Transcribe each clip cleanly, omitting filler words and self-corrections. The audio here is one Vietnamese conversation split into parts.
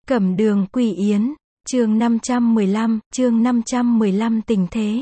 Cẩm Đường Quỷ Yến, chương 515 tình thế.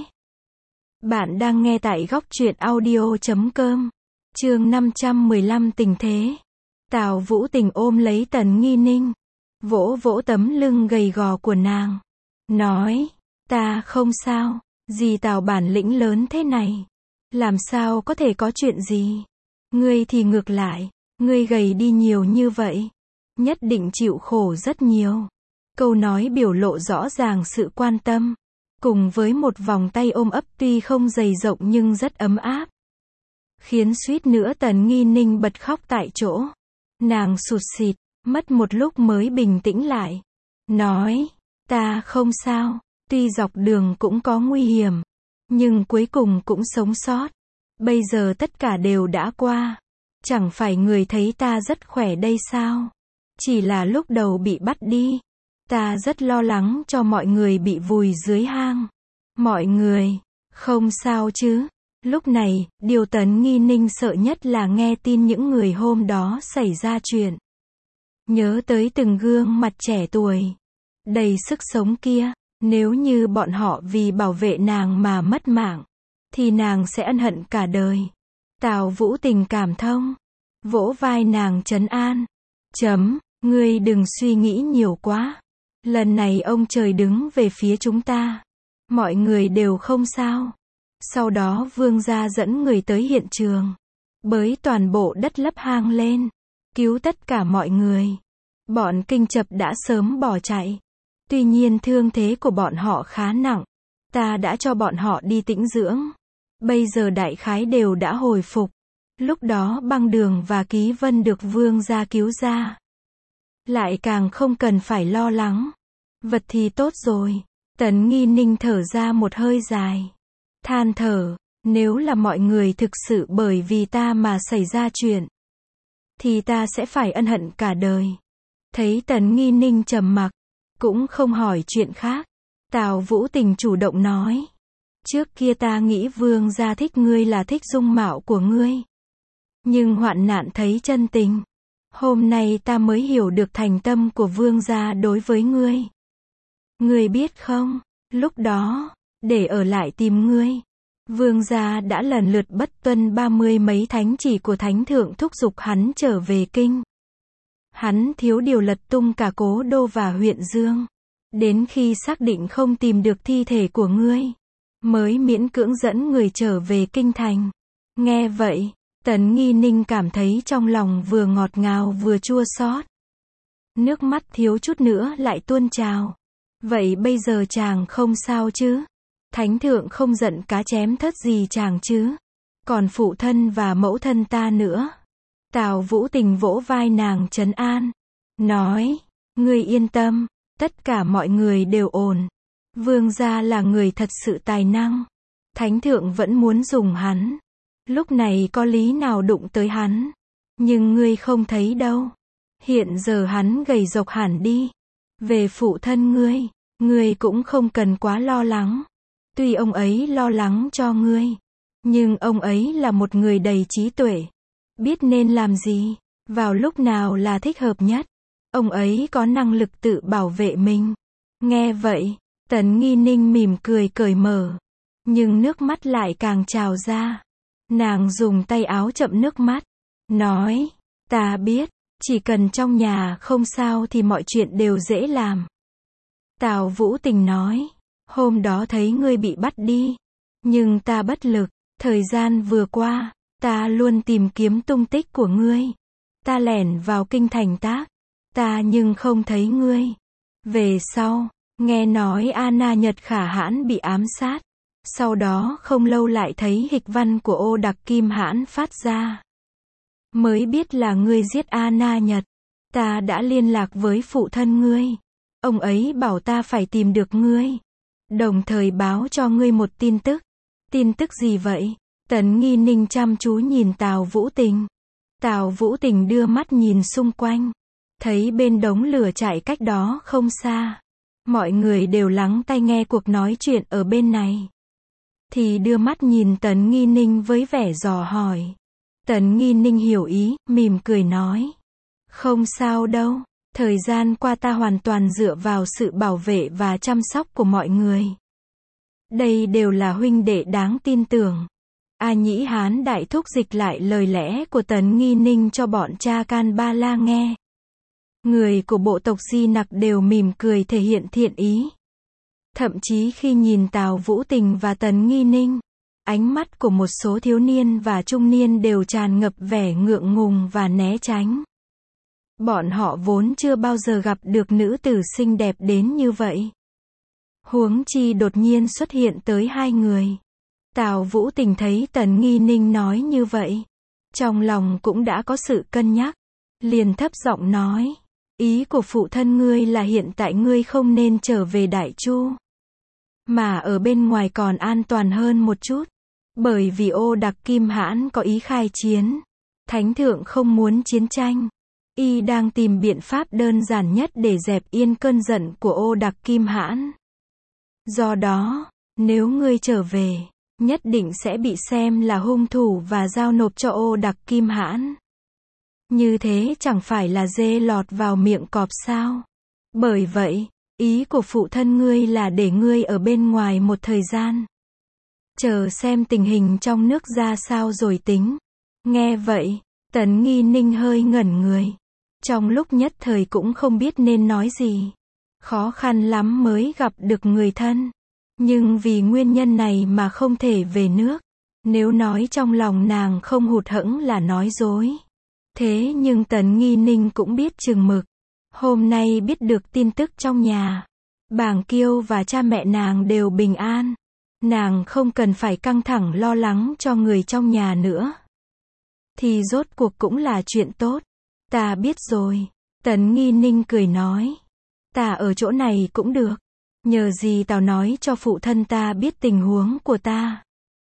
Bạn đang nghe tại góc truyện audio.com. Chương 515 tình thế. Tào Vũ Tình ôm lấy Tần Nghi Ninh, vỗ vỗ tấm lưng gầy gò của nàng, nói, ta không sao, gì Tào bản lĩnh lớn thế này, làm sao có thể có chuyện gì, ngươi thì ngược lại, ngươi gầy đi nhiều như vậy, nhất định chịu khổ rất nhiều. Câu nói biểu lộ rõ ràng sự quan tâm, cùng với một vòng tay ôm ấp tuy không dày rộng nhưng rất ấm áp, khiến suýt nữa Tần Nghi Ninh bật khóc tại chỗ. Nàng sụt sịt, mất một lúc mới bình tĩnh lại, nói, ta không sao, tuy dọc đường cũng có nguy hiểm, nhưng cuối cùng cũng sống sót. Bây giờ tất cả đều đã qua, chẳng phải người thấy ta rất khỏe đây sao? Chỉ là lúc đầu bị bắt đi, ta rất lo lắng cho mọi người bị vùi dưới hang. Mọi người, không sao chứ? Lúc này, điều Tần Nghi Ninh sợ nhất là nghe tin những người hôm đó xảy ra chuyện. Nhớ tới từng gương mặt trẻ tuổi, đầy sức sống kia, nếu như bọn họ vì bảo vệ nàng mà mất mạng, thì nàng sẽ ân hận cả đời. Tào Vũ Tình cảm thông, vỗ vai nàng trấn an. Ngươi đừng suy nghĩ nhiều quá. Lần này ông trời đứng về phía chúng ta. Mọi người đều không sao. Sau đó vương gia dẫn người tới hiện trường, bới toàn bộ đất lấp hang lên, cứu tất cả mọi người. Bọn Kinh Chập đã sớm bỏ chạy. Tuy nhiên thương thế của bọn họ khá nặng. Ta đã cho bọn họ đi tĩnh dưỡng. Bây giờ đại khái đều đã hồi phục. Lúc đó Băng Đường và Ký Vân được vương gia cứu ra, lại càng không cần phải lo lắng. Vật thì tốt rồi. Tần Nghi Ninh thở ra một hơi dài, than thở, nếu là mọi người thực sự bởi vì ta mà xảy ra chuyện, thì ta sẽ phải ân hận cả đời. Thấy Tần Nghi Ninh trầm mặc, cũng không hỏi chuyện khác, Tào Vũ Tình chủ động nói, trước kia ta nghĩ vương gia thích ngươi là thích dung mạo của ngươi, nhưng hoạn nạn thấy chân tình. Hôm nay ta mới hiểu được thành tâm của vương gia đối với ngươi. Ngươi biết không, lúc đó, để ở lại tìm ngươi, vương gia đã lần lượt bất tuân 30 mấy thánh chỉ của thánh thượng thúc giục hắn trở về kinh. Hắn thiếu điều lật tung cả cố đô và huyện Dương. Đến khi xác định không tìm được thi thể của ngươi, mới miễn cưỡng dẫn người trở về kinh thành. Nghe vậy, Tần Nghi Ninh cảm thấy trong lòng vừa ngọt ngào vừa chua xót. Nước mắt thiếu chút nữa lại tuôn trào. Vậy bây giờ chàng không sao chứ? Thánh thượng không giận cá chém thớt gì chàng chứ? Còn phụ thân và mẫu thân ta nữa. Tào Vũ Tình vỗ vai nàng trấn an, nói, ngươi yên tâm, tất cả mọi người đều ổn. Vương gia là người thật sự tài năng. Thánh thượng vẫn muốn dùng hắn. Lúc này có lý nào đụng tới hắn. Nhưng ngươi không thấy đâu. Hiện giờ hắn gầy rộc hẳn đi. Về phụ thân ngươi cũng không cần quá lo lắng. Tuy ông ấy lo lắng cho ngươi, nhưng ông ấy là một người đầy trí tuệ, biết nên làm gì, vào lúc nào là thích hợp nhất. Ông ấy có năng lực tự bảo vệ mình. Nghe vậy, Tần Nghi Ninh mỉm cười cởi mở, nhưng nước mắt lại càng trào ra. Nàng dùng tay áo chậm nước mắt, nói, ta biết, chỉ cần trong nhà không sao thì mọi chuyện đều dễ làm. Tào Vũ Tình nói, hôm đó thấy ngươi bị bắt đi, nhưng ta bất lực, thời gian vừa qua, ta luôn tìm kiếm tung tích của ngươi. Ta lẻn vào kinh thành tác, ta nhưng không thấy ngươi. Về sau, nghe nói Anna Nhật Khả Hãn bị ám sát, sau đó không lâu lại thấy hịch văn của Ô Đặc Kim Hãn phát ra. Mới biết là ngươi giết Anna Nhật. Ta đã liên lạc với phụ thân ngươi. Ông ấy bảo ta phải tìm được ngươi, đồng thời báo cho ngươi một tin tức. Tin tức gì vậy? Tần Nghi Ninh chăm chú nhìn Tào Vũ Tình. Tào Vũ Tình đưa mắt nhìn xung quanh, thấy bên đống lửa chạy cách đó không xa, mọi người đều lắng tai nghe cuộc nói chuyện ở bên này. Thì đưa mắt nhìn Tần Nghi Ninh với vẻ dò hỏi. Tần Nghi Ninh hiểu ý, mỉm cười nói, không sao đâu, Thời gian qua ta hoàn toàn dựa vào sự bảo vệ và chăm sóc của mọi người. Đây đều là huynh đệ đáng tin tưởng. A Nhĩ Hán đại thúc dịch lại lời lẽ của Tấn Nghi Ninh cho bọn cha Can Ba La nghe. Người của bộ tộc Di Nặc đều mỉm cười thể hiện thiện ý. Thậm chí khi nhìn Tào Vũ Tình và Tấn Nghi Ninh, ánh mắt của một số thiếu niên và trung niên đều tràn ngập vẻ ngượng ngùng và né tránh. Bọn họ vốn chưa bao giờ gặp được nữ tử xinh đẹp đến như vậy. Huống chi đột nhiên xuất hiện tới hai người. Tào Vũ Tình thấy Tấn Nghi Ninh nói như vậy, trong lòng cũng đã có sự cân nhắc, liền thấp giọng nói, ý của phụ thân ngươi là hiện tại ngươi không nên trở về Đại Chu, mà ở bên ngoài còn an toàn hơn một chút, bởi vì Ô Đặc Kim Hãn có ý khai chiến, Thánh thượng không muốn chiến tranh, y đang tìm biện pháp đơn giản nhất để dẹp yên cơn giận của Ô Đặc Kim Hãn. Do đó, nếu ngươi trở về, nhất định sẽ bị xem là hung thủ và giao nộp cho Ô Đặc Kim Hãn. Như thế chẳng phải là dê lọt vào miệng cọp sao? Bởi vậy, ý của phụ thân ngươi là để ngươi ở bên ngoài một thời gian. Chờ xem tình hình trong nước ra sao rồi tính. Nghe vậy, Tấn Nghi Ninh hơi ngẩn người. Trong lúc nhất thời cũng không biết nên nói gì. Khó khăn lắm mới gặp được người thân. Nhưng vì nguyên nhân này mà không thể về nước. Nếu nói trong lòng nàng không hụt hẫng là nói dối. Thế nhưng Tấn Nghi Ninh cũng biết chừng mực. Hôm nay biết được tin tức trong nhà. Bàng Kiêu và cha mẹ nàng đều bình an. Nàng không cần phải căng thẳng lo lắng cho người trong nhà nữa. Thì rốt cuộc cũng là chuyện tốt. Ta biết rồi. Tấn Nghi Ninh cười nói. Ta ở chỗ này cũng được. Nhờ gì Tào nói cho phụ thân ta biết tình huống của ta.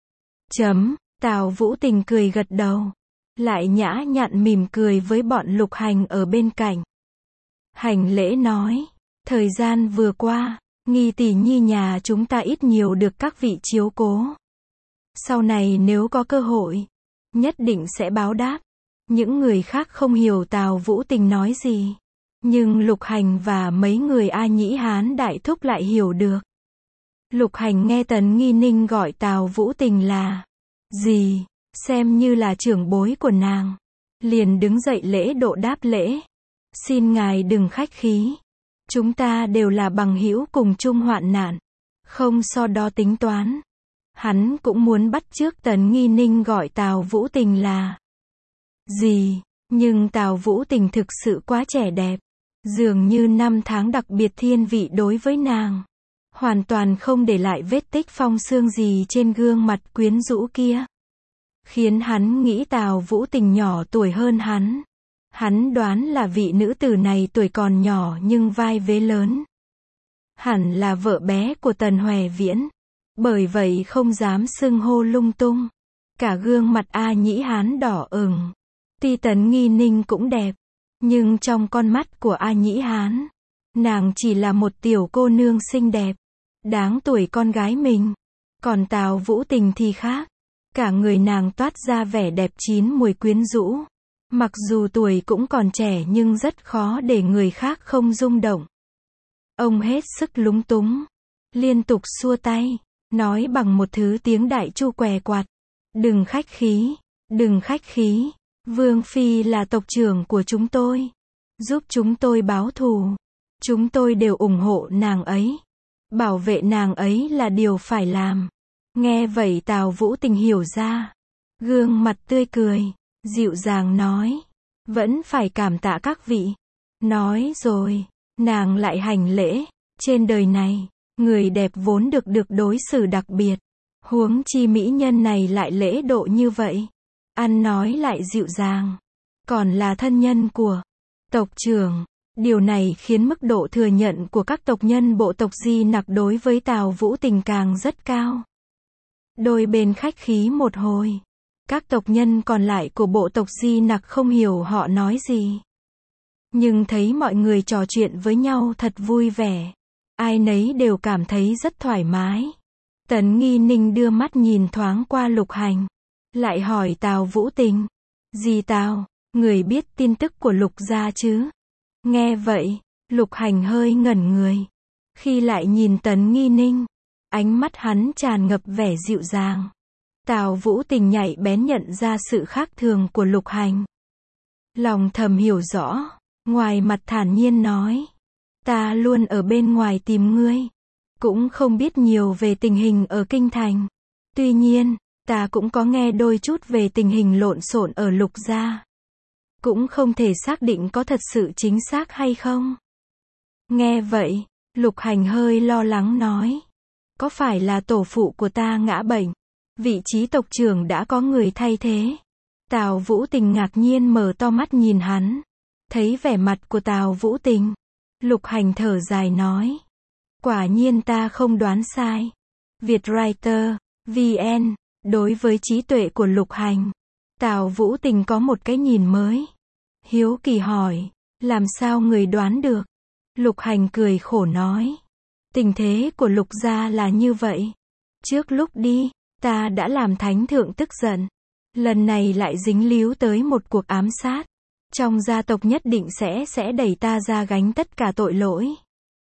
Tào Vũ Tình cười gật đầu. Lại nhã nhặn mỉm cười với bọn Lục Hành ở bên cạnh. Hành lễ nói. Thời gian vừa qua, Nghi tỷ nhi nhà chúng ta ít nhiều được các vị chiếu cố. Sau này nếu có cơ hội, nhất định sẽ báo đáp. Những người khác không hiểu Tào Vũ Tình nói gì. Nhưng Lục Hành và mấy người A Nhĩ Hán đại thúc lại hiểu được. Lục Hành nghe Tấn Nghi Ninh gọi Tào Vũ Tình là gì, xem như là trưởng bối của nàng. Liền đứng dậy lễ độ đáp lễ. Xin ngài đừng khách khí. Chúng ta đều là bằng hữu cùng chung hoạn nạn. Không so đo tính toán. Hắn cũng muốn bắt chước Tấn Nghi Ninh gọi Tào Vũ Tình là gì, nhưng Tào Vũ Tình thực sự quá trẻ đẹp. Dường như năm tháng đặc biệt thiên vị đối với nàng. Hoàn toàn không để lại vết tích phong sương gì trên gương mặt quyến rũ kia. Khiến hắn nghĩ Tào Vũ Tình nhỏ tuổi hơn hắn. Hắn đoán là vị nữ tử này tuổi còn nhỏ nhưng vai vế lớn. Hẳn là vợ bé của Tần Hoè Viễn. Bởi vậy không dám xưng hô lung tung. Cả gương mặt A Nhĩ Hán đỏ ửng. Tuy Tấn Nghi Ninh cũng đẹp. Nhưng trong con mắt của A Nhĩ Hán, nàng chỉ là một tiểu cô nương xinh đẹp. Đáng tuổi con gái mình. Còn Tào Vũ Tình thì khác. Cả người nàng toát ra vẻ đẹp chín mùi quyến rũ. Mặc dù tuổi cũng còn trẻ nhưng rất khó để người khác không rung động. Ông hết sức lúng túng. Liên tục xua tay. Nói bằng một thứ tiếng Đại Chu què quạt. Đừng khách khí. Đừng khách khí. Vương Phi là tộc trưởng của chúng tôi. Giúp chúng tôi báo thù. Chúng tôi đều ủng hộ nàng ấy. Bảo vệ nàng ấy là điều phải làm. Nghe vậy Tào Vũ Tình hiểu ra. Gương mặt tươi cười. Dịu dàng nói. Vẫn phải cảm tạ các vị. Nói rồi. Nàng lại hành lễ. Trên đời này, người đẹp vốn được đối xử đặc biệt. Huống chi mỹ nhân này lại lễ độ như vậy. Ăn nói lại dịu dàng. Còn là thân nhân của tộc trưởng. Điều này khiến mức độ thừa nhận của các tộc nhân bộ tộc Di Nặc đối với Tào Vũ Tình càng rất cao. Đôi bên khách khí một hồi. Các tộc nhân còn lại của bộ tộc Di Nặc không hiểu họ nói gì. Nhưng thấy mọi người trò chuyện với nhau thật vui vẻ. Ai nấy đều cảm thấy rất thoải mái. Tấn Nghi Ninh đưa mắt nhìn thoáng qua Lục Hành. Lại hỏi Tào Vũ Tình. Dì Tào, người biết tin tức của Lục gia chứ? Nghe vậy, Lục Hành hơi ngẩn người. Khi lại nhìn Tấn Nghi Ninh, ánh mắt hắn tràn ngập vẻ dịu dàng. Tào Vũ Tình nhạy bén nhận ra sự khác thường của Lục Hành. Lòng thầm hiểu rõ, ngoài mặt thản nhiên nói. Ta luôn ở bên ngoài tìm ngươi. Cũng không biết nhiều về tình hình ở Kinh Thành. Tuy nhiên, ta cũng có nghe đôi chút về tình hình lộn xộn ở Lục gia. Cũng không thể xác định có thật sự chính xác hay không. Nghe vậy, Lục Hành hơi lo lắng nói. Có phải là tổ phụ của ta ngã bệnh? Vị trí tộc trưởng đã có người thay thế. Tào Vũ Tình ngạc nhiên mở to mắt nhìn hắn. Thấy vẻ mặt của Tào Vũ Tình, Lục Hành thở dài nói. Quả nhiên ta không đoán sai. Vietwriter, VN, đối với trí tuệ của Lục Hành, Tào Vũ Tình có một cái nhìn mới. Hiếu kỳ hỏi, làm sao người đoán được? Lục Hành cười khổ nói. Tình thế của Lục gia là như vậy. Trước lúc đi, ta đã làm thánh thượng tức giận. Lần này lại dính líu tới một cuộc ám sát. Trong gia tộc nhất định sẽ đẩy ta ra gánh tất cả tội lỗi.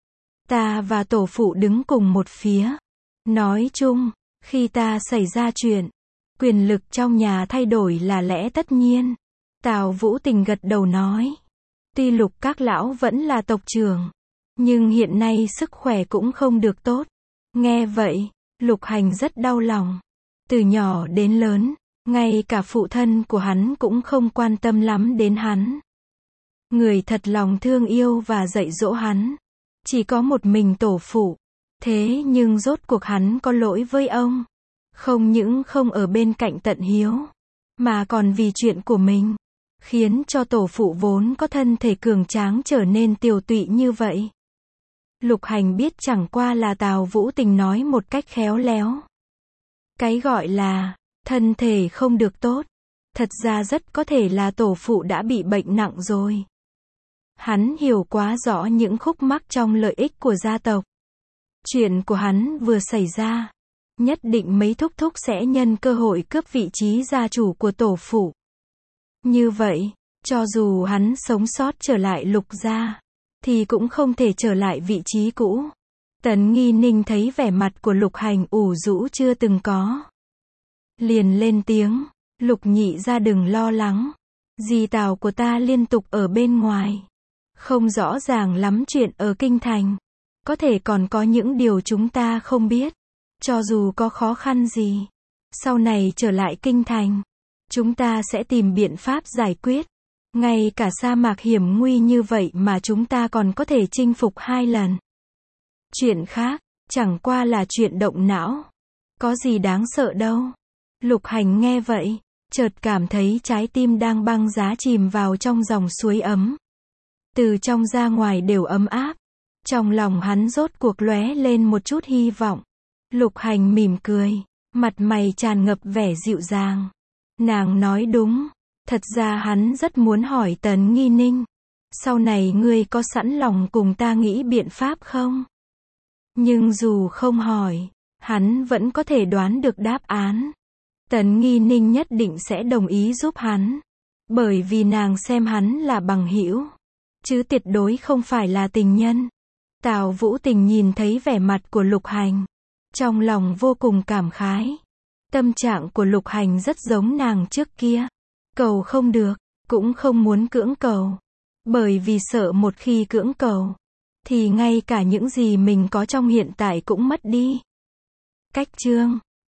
Ta và tổ phụ đứng cùng một phía. Nói chung, khi ta xảy ra chuyện, quyền lực trong nhà thay đổi là lẽ tất nhiên. Tào Vũ Tình gật đầu nói. Tuy Lục các lão vẫn là tộc trưởng, nhưng hiện nay sức khỏe cũng không được tốt. Nghe vậy, Lục Hành rất đau lòng. Từ nhỏ đến lớn, ngay cả phụ thân của hắn cũng không quan tâm lắm đến hắn. Người thật lòng thương yêu và dạy dỗ hắn, chỉ có một mình tổ phụ. Thế nhưng rốt cuộc hắn có lỗi với ông. Không những không ở bên cạnh tận hiếu, mà còn vì chuyện của mình, khiến cho tổ phụ vốn có thân thể cường tráng trở nên tiều tụy như vậy. Lục Hành biết chẳng qua là Tào Vũ Tình nói một cách khéo léo. Cái gọi là thân thể không được tốt, thật ra rất có thể là tổ phụ đã bị bệnh nặng rồi. Hắn hiểu quá rõ những khúc mắc trong lợi ích của gia tộc. Chuyện của hắn vừa xảy ra, nhất định mấy thúc thúc sẽ nhân cơ hội cướp vị trí gia chủ của tổ phụ. Như vậy, cho dù hắn sống sót trở lại Lục gia, thì cũng không thể trở lại vị trí cũ. Tấn Nghi Ninh thấy vẻ mặt của Lục Hành ủ rũ chưa từng có. Liền lên tiếng, Lục nhị gia đừng lo lắng. Dì Tào của ta liên tục ở bên ngoài. Không rõ ràng lắm chuyện ở Kinh Thành. Có thể còn có những điều chúng ta không biết. Cho dù có khó khăn gì, sau này trở lại Kinh Thành, chúng ta sẽ tìm biện pháp giải quyết. Ngay cả sa mạc hiểm nguy như vậy mà chúng ta còn có thể chinh phục 2 lần. Chuyện khác, chẳng qua là chuyện động não. Có gì đáng sợ đâu. Lục Hành nghe vậy, chợt cảm thấy trái tim đang băng giá chìm vào trong dòng suối ấm. Từ trong ra ngoài đều ấm áp. Trong lòng hắn rốt cuộc lóe lên một chút hy vọng. Lục Hành mỉm cười, mặt mày tràn ngập vẻ dịu dàng. Nàng nói đúng, thật ra hắn rất muốn hỏi Tấn Nghi Ninh. Sau này ngươi có sẵn lòng cùng ta nghĩ biện pháp không? Nhưng dù không hỏi, hắn vẫn có thể đoán được đáp án. Tấn Nghi Ninh nhất định sẽ đồng ý giúp hắn. Bởi vì nàng xem hắn là bằng hữu, chứ tuyệt đối không phải là tình nhân. Tào Vũ Tình nhìn thấy vẻ mặt của Lục Hành, trong lòng vô cùng cảm khái. Tâm trạng của Lục Hành rất giống nàng trước kia. Cầu không được, cũng không muốn cưỡng cầu. Bởi vì sợ một khi cưỡng cầu, thì ngay cả những gì mình có trong hiện tại cũng mất đi. Cách chương